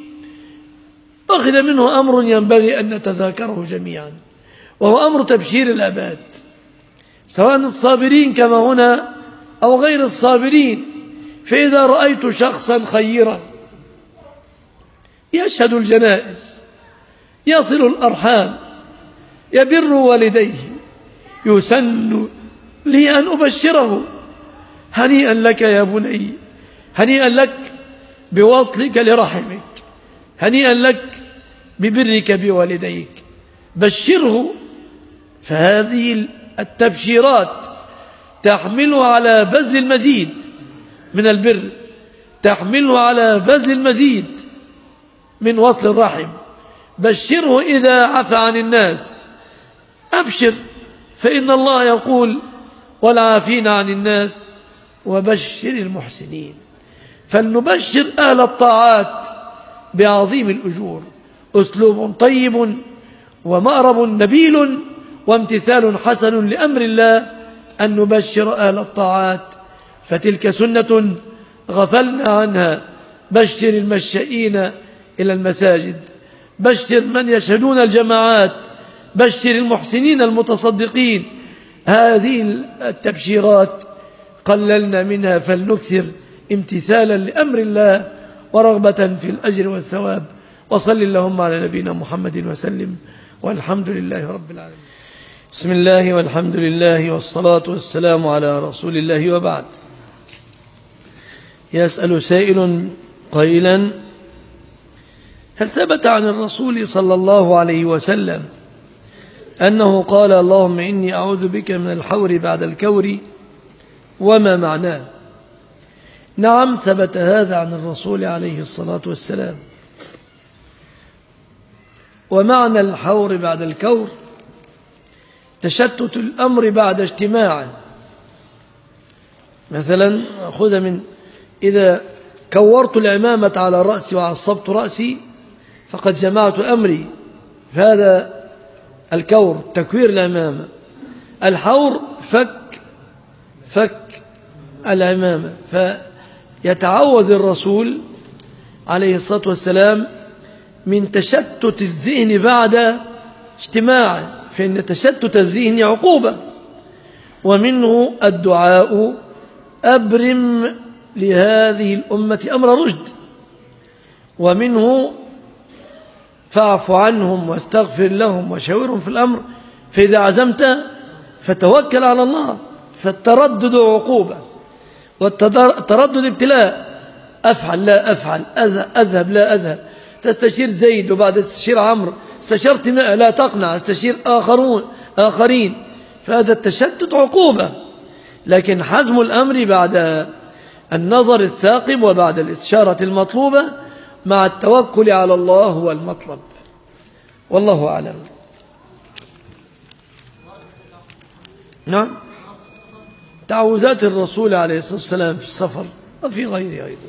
أخذ منه أمر ينبغي أن نتذاكره جميعا، وهو أمر تبشير العباد سواء الصابرين كما هنا أو غير الصابرين. فإذا رأيت شخصا خيرا يشهد الجنائز، يصل الأرحام، يبر والديه، يسن لي أن أبشره هنيئا لك يا بني، هنيئا لك بوصلك لرحمك، هنيئا لك ببرك بوالديك، بشره. فهذه التبشيرات تحمله على بذل المزيد من البر، تحمله على بذل المزيد من وصل الرحم. بشره إذا عفى عن الناس، أبشر، فإن الله يقول والعافين عن الناس وبشر المحسنين. فلنبشر أهل الطاعات بعظيم الأجور. أسلوب طيب ومأرب نبيل وامتثال حسن لأمر الله أن نبشر أهل الطاعات، فتلك سنة غفلنا عنها. بشر المشائين إلى المساجد، بشر من يشهدون الجماعات، بشر المحسنين المتصدقين. هذه التبشيرات قللنا منها فلنكثر امتثالا لأمر الله ورغبة في الأجر والثواب. وصل اللهم على نبينا محمد وسلم والحمد لله رب العالمين. بسم الله والحمد لله والصلاة والسلام على رسول الله وبعد. يسأل سائل قائلا هل ثبت عن الرسول صلى الله عليه وسلم أنه قال اللهم إني أعوذ بك من الحور بعد الكور، وما معناه؟ نعم ثبت هذا عن الرسول عليه الصلاة والسلام. ومعنى الحور بعد الكور تشتت الأمر بعد اجتماعه. مثلا خذ من إذا كورت العمامة على رأسي وعصبت رأسي فقد جمعت أمري. فهذا الكور تكوير العمامة. الحور فك العمامة. فيتعوذ الرسول عليه الصلاة والسلام من تشتت الذهن بعد اجتماعه، فإن تشتت الذهن عقوبة. ومنه الدعاء أبرم لهذه الأمة أمر رشد، ومنه فاعف عنهم واستغفر لهم وشاورهم في الأمر فإذا عزمت فتوكل على الله. فالتردد عقوبة، والتردد ابتلاء. أفعل لا أفعل، أذهب لا أذهب، تستشير زيد وبعد استشير عمرو، استشرت 100 لا تقنع، استشير آخرين. فهذا التشتت عقوبة. لكن حزم الأمر بعد النظر الثاقب وبعد الاستشارة المطلوبة مع التوكل على الله هو المطلب، والله أعلم. نعم، تعوذات الرسول عليه الصلاة والسلام في السفر وفي غيره أيضا.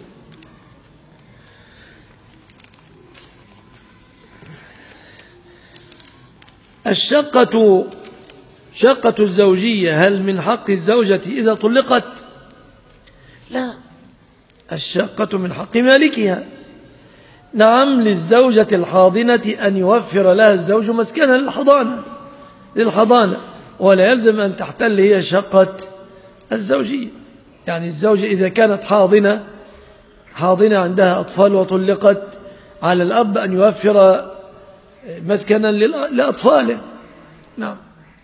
شقة الزوجية هل من حق الزوجة إذا طلقت؟ لا، الشقة من حق مالكها. نعم، للزوجة الحاضنة أن يوفر لها الزوج مسكنا للحضانة، ولا يلزم أن تحتل هي شقة الزوجية. يعني الزوجة إذا كانت حاضنة عندها أطفال وطلقت، على الأب أن يوفر مسكنا لأطفاله. نعم.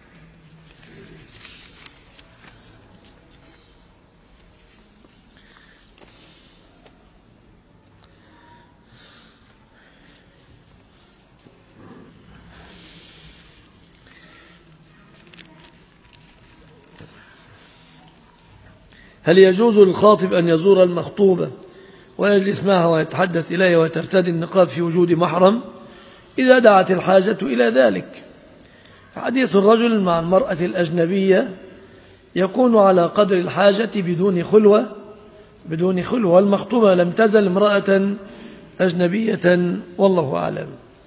هل يجوز للخاطب أن يزور المخطوبة ويجلس معها ويتحدث إليها وترتدي النقاب في وجود محرم إذا دعت الحاجة إلى ذلك؟ حديث الرجل مع المرأة الأجنبية يكون على قدر الحاجة بدون خلوة، والمخطوبة لم تزل امرأة أجنبية، والله أعلم.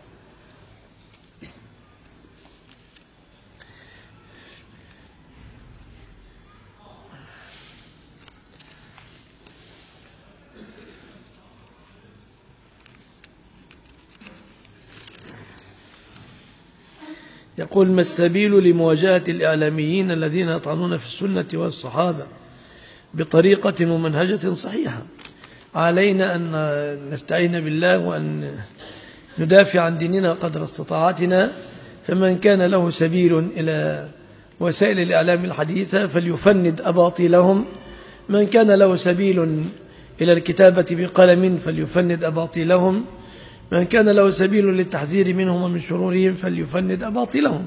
يقول: ما السبيل لمواجهة الإعلاميين الذين يطعنون في السنة والصحابة بطريقة ومنهجة صحيحة؟ علينا أن نستعين بالله وأن ندافع عن ديننا قدر استطاعتنا. فمن كان له سبيل إلى وسائل الإعلام الحديثة فليفند أباطيلهم، من كان له سبيل إلى الكتابة بقلم فليفند أباطيلهم، من كان له سبيل للتحذير منهم ومن شرورهم فليفند أباطيلهم.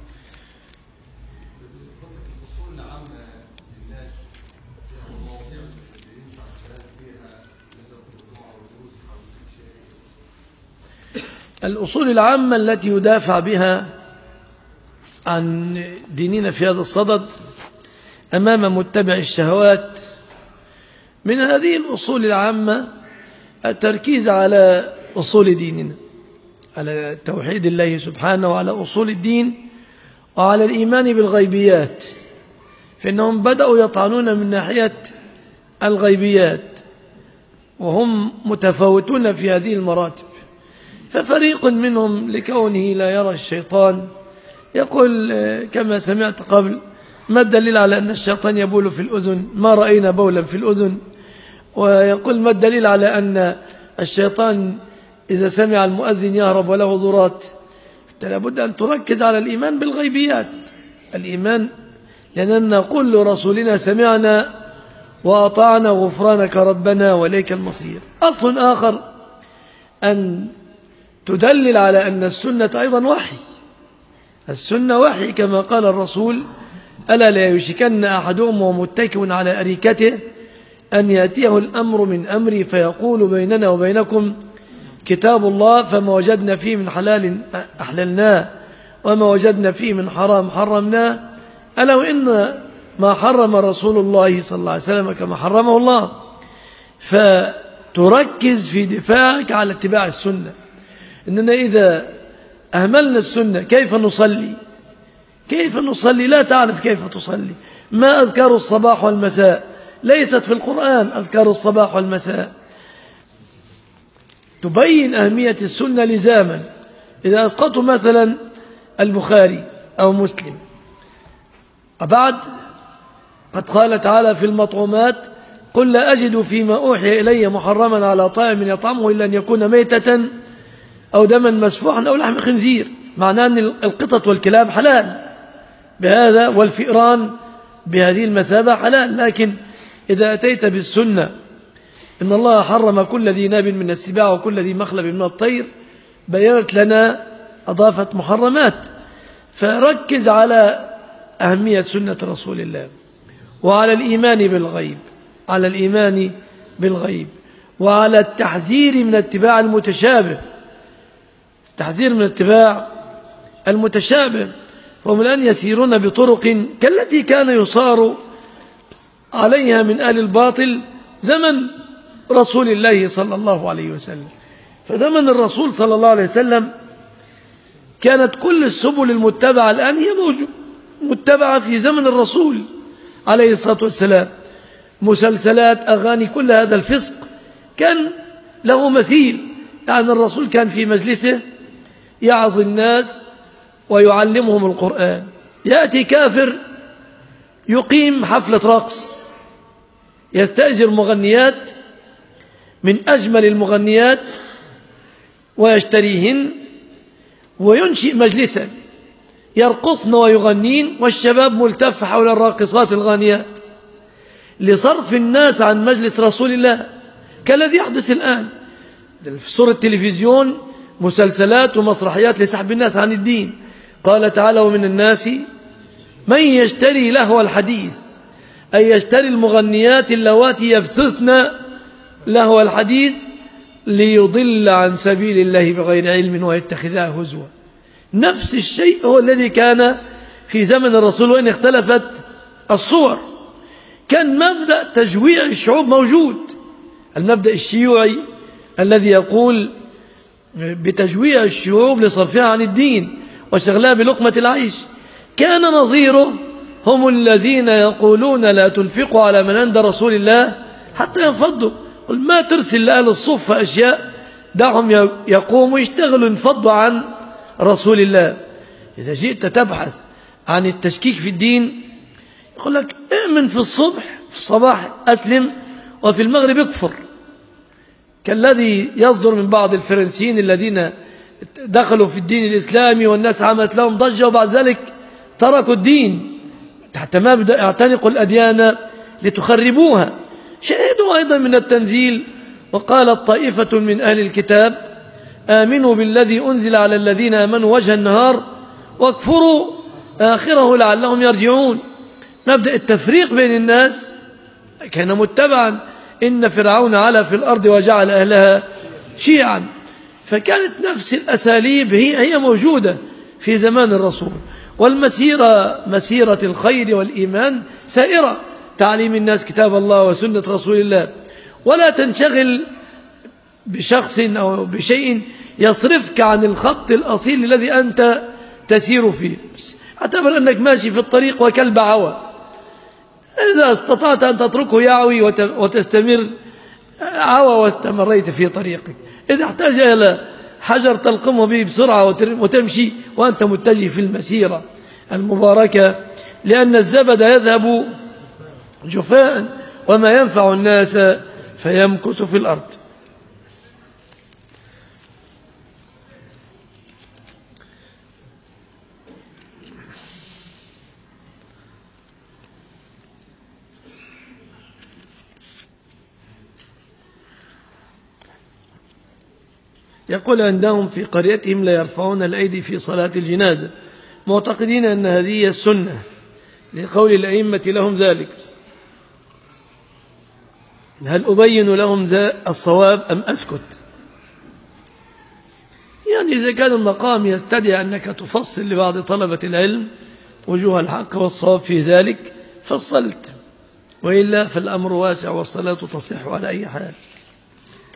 الأصول العامة التي يدافع بها عن ديننا في هذا الصدد أمام متبع الشهوات، من هذه الأصول العامة التركيز على أصول ديننا، على توحيد الله سبحانه وعلى أصول الدين وعلى الإيمان بالغيبيات، فإنهم بدأوا يطعنون من ناحية الغيبيات وهم متفاوتون في هذه المراتب. ففريق منهم لكونه لا يرى الشيطان يقول كما سمعت قبل: ما الدليل على أن الشيطان يبول في الأذن؟ ما رأينا بولا في الأذن. ويقول: ما الدليل على أن الشيطان إذا سمع المؤذن يهرب وله ذرات؟ لابد أن تركز على الإيمان بالغيبيات، الإيمان، لأننا نقول لرسولنا: سمعنا وأطعنا غفرانك ربنا وإليك المصير. أصل آخر أن تدلل على أن السنة أيضا وحي، السنة وحي كما قال الرسول: ألا لا يشكن أحدهم ومتكئ على أريكته أن يأتيه الأمر من أمري فيقول بيننا وبينكم كتاب الله، فما وجدنا فيه من حلال أحللناه وما وجدنا فيه من حرام حرمناه. ألا وإن ما حرم رسول الله صلى الله عليه وسلم كما حرمه الله. تركز في دفاعك على اتباع السنة. إننا إذا أهملنا السنة كيف نصلي؟ كيف نصلي؟ لا تعرف كيف تصلي. ما أذكار الصباح والمساء؟ ليست في القرآن أذكار الصباح والمساء. تبين أهمية السنة لزاما. إذا أسقطوا مثلا البخاري أو مسلم، وبعد قد قال تعالى في المطعومات: قل لا أجد فيما أوحي إلي محرما على طاعم يطعمه إلا أن يكون ميتة أو دما مسفوحا أو لحم خنزير. معناه أن القطط والكلاب حلال بهذا، والفئران بهذه المثابة حلال. لكن إذا أتيت بالسنة إن الله حرم كل ذي ناب من السباع وكل ذي مخلب من الطير، بيّنت لنا أضافت محرمات. فركز على أهمية سنة رسول الله، وعلى الإيمان بالغيب، على الإيمان بالغيب، وعلى التحذير من اتباع المتشابه، التحذير من اتباع المتشابه. فهم الآن يسيرون بطرق كالتي كان يصار عليها من أهل الباطل زمن رسول الله صلى الله عليه وسلم. فزمن الرسول صلى الله عليه وسلم كانت كل السبل المتبعة الآن هي متبعة في زمن الرسول عليه الصلاة والسلام. مسلسلات، أغاني، كل هذا الفسق كان له مثيل. يعني الرسول كان في مجلسه يعظ الناس ويعلمهم القرآن، يأتي كافر يقيم حفلة رقص، يستأجر مغنيات من أجمل المغنيات ويشتريهن وينشئ مجلسا يرقصن ويغنين، والشباب ملتف حول الراقصات الغانيات لصرف الناس عن مجلس رسول الله، كالذي يحدث الآن في صورة التلفزيون، مسلسلات ومسرحيات لسحب الناس عن الدين. قال تعالى: ومن الناس من يشتري لهو الحديث، أي يشتري المغنيات اللواتي يبثثن لهو الحديث ليضل عن سبيل الله بغير علم ويتخذها هزوا. نفس الشيء هو الذي كان في زمن الرسول، وإن اختلفت الصور. كان مبدأ تجويع الشعوب موجود، المبدأ الشيوعي الذي يقول بتجويع الشعوب لصرفها عن الدين وشغلها بلقمة العيش. كان نظيره هم الذين يقولون لا تنفقوا على من عند رسول الله حتى ينفضوا. قل ما ترسل لأهل الصفة أشياء، دعهم يقوموا يشتغلوا ينفضوا عن رسول الله. إذا جئت تبحث عن التشكيك في الدين يقول لك: اؤمن في الصبح، في الصباح أسلم، وفي المغرب اكفر، كالذي يصدر من بعض الفرنسيين الذين دخلوا في الدين الإسلامي والناس عملت لهم ضجة وبعد ذلك تركوا الدين تحت مبدأ اعتنقوا الأديان لتخربوها. شهدوا أيضا من التنزيل: وقالت طائفة من أهل الكتاب آمنوا بالذي أنزل على الذين آمنوا وجه النهار واكفروا آخره لعلهم يرجعون. مبدأ التفريق بين الناس كان متبعا. إن فرعون علا في الأرض وجعل أهلها شيعا. فكانت نفس الأساليب هي موجودة في زمان الرسول. والمسيرة مسيرة الخير والإيمان سائرة، تعليم الناس كتاب الله وسنة رسول الله، ولا تنشغل بشخص أو بشيء يصرفك عن الخط الأصيل الذي أنت تسير فيه. اعتبر أنك ماشي في الطريق وكلب عوى، إذا استطعت أن تتركه يعوي وتستمر عوى واستمريت في طريقك. إذا احتاج إلى حجر تلقمه به بسرعة وتمشي وأنت متجه في المسيرة المباركة، لأن الزبد يذهب جفاء وما ينفع الناس فيمكث في الأرض. يقول: عندهم في قريتهم لا يرفعون الأيدي في صلاة الجنازة، معتقدين أن هذه هي السنة لقول الأئمة لهم ذلك. هل أبين لهم ذا الصواب أم أسكت؟ يعني إذا كان المقام يستدعي أنك تفصل لبعض طلبة العلم وجوه الحق والصواب في ذلك فصلت، وإلا فالأمر واسع والصلاة تصح على أي حال.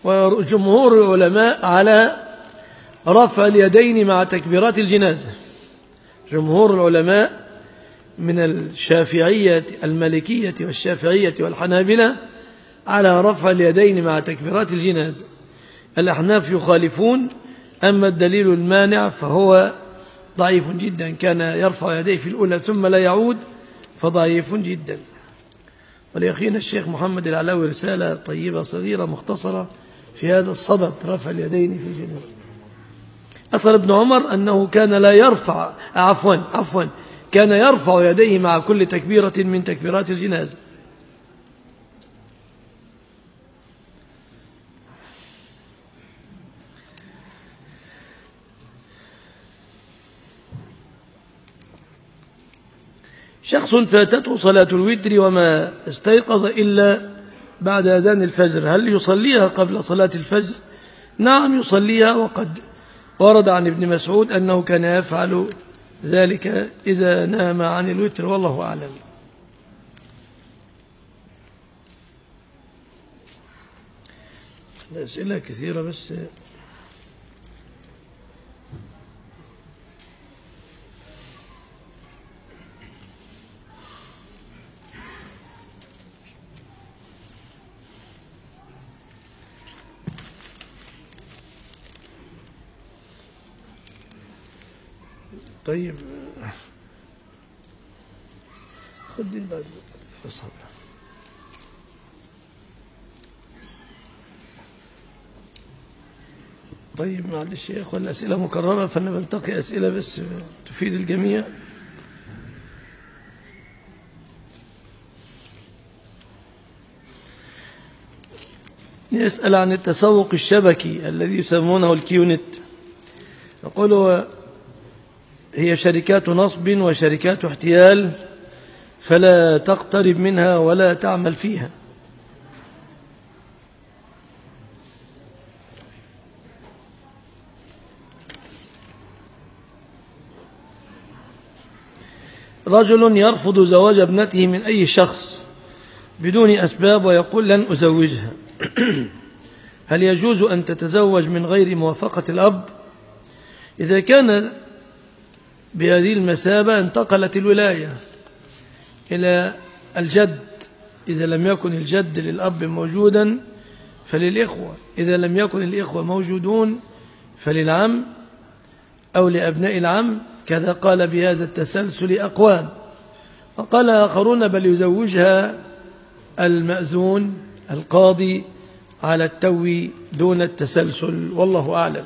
وجمهور العلماء على رفع اليدين مع تكبيرات الجنازة. جمهور العلماء من الشافعية المالكية والشافعية والحنابلة على رفع اليدين مع تكبيرات الجنازة. الأحناف يخالفون، أما الدليل المانع فهو ضعيف جدا، كان يرفع يديه في الأولى ثم لا يعود، فضعيف جدا. ولأخينا الشيخ محمد العلاوي رسالة طيبة صغيرة مختصرة في هذا الصدد، رفع اليدين في الجنازة. أثر ابن عمر أنه كان لا يرفع كان يرفع يديه مع كل تكبيرة من تكبيرات الجنازة. شخص فاتته صلاة الوتر وما استيقظ إلا بعد أذان الفجر، هل يصليها قبل صلاة الفجر؟ نعم يصليها، وقد ورد عن ابن مسعود أنه كان يفعل ذلك إذا نام عن الوتر، والله أعلم. الأسئلة كثيرة بس طيب خد بعد الصبر. طيب معلش يا اخوان، الاسئله مكرره فانا بنتقي اسئله بس تفيد الجميع. يسأل عن التسوق الشبكي الذي يسمونه الكيونت. يقول هي شركات نصب وشركات احتيال، فلا تقترب منها ولا تعمل فيها. رجل يرفض زواج ابنته من أي شخص بدون أسباب ويقول لن أزوجها، هل يجوز أن تتزوج من غير موافقة الأب؟ إذا كان بهذه المثابة انتقلت الولاية إلى الجد، إذا لم يكن الجد للأب موجودا فللإخوة، إذا لم يكن الإخوة موجودون فللعم أو لأبناء العم، كذا قال بهذا التسلسل أقوام. وقال آخرون بل يزوجها المأذون القاضي على التو دون التسلسل، والله أعلم.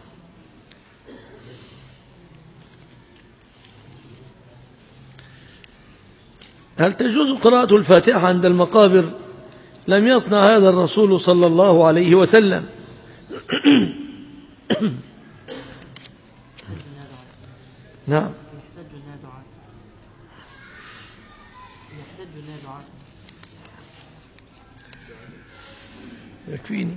هل تجوز قراءة الفاتحة عند المقابر؟ لم يصنع هذا الرسول صلى الله عليه وسلم. نعم يكفيني.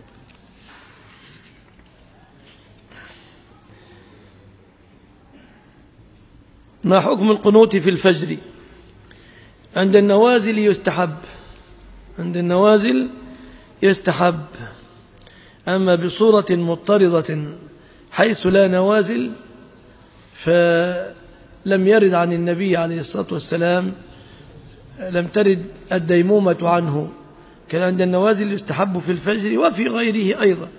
ما حكم القنوت في الفجر؟ عند النوازل يستحب، عند النوازل يستحب، أما بصورة مضطردة حيث لا نوازل فلم يرد عن النبي عليه الصلاة والسلام، لم ترد الديمومة عنه. كان عند النوازل يستحب في الفجر وفي غيره أيضا.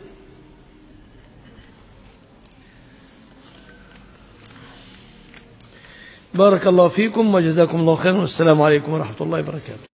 بارك الله فيكم وجزاكم الله خيرا، والسلام عليكم ورحمة الله وبركاته.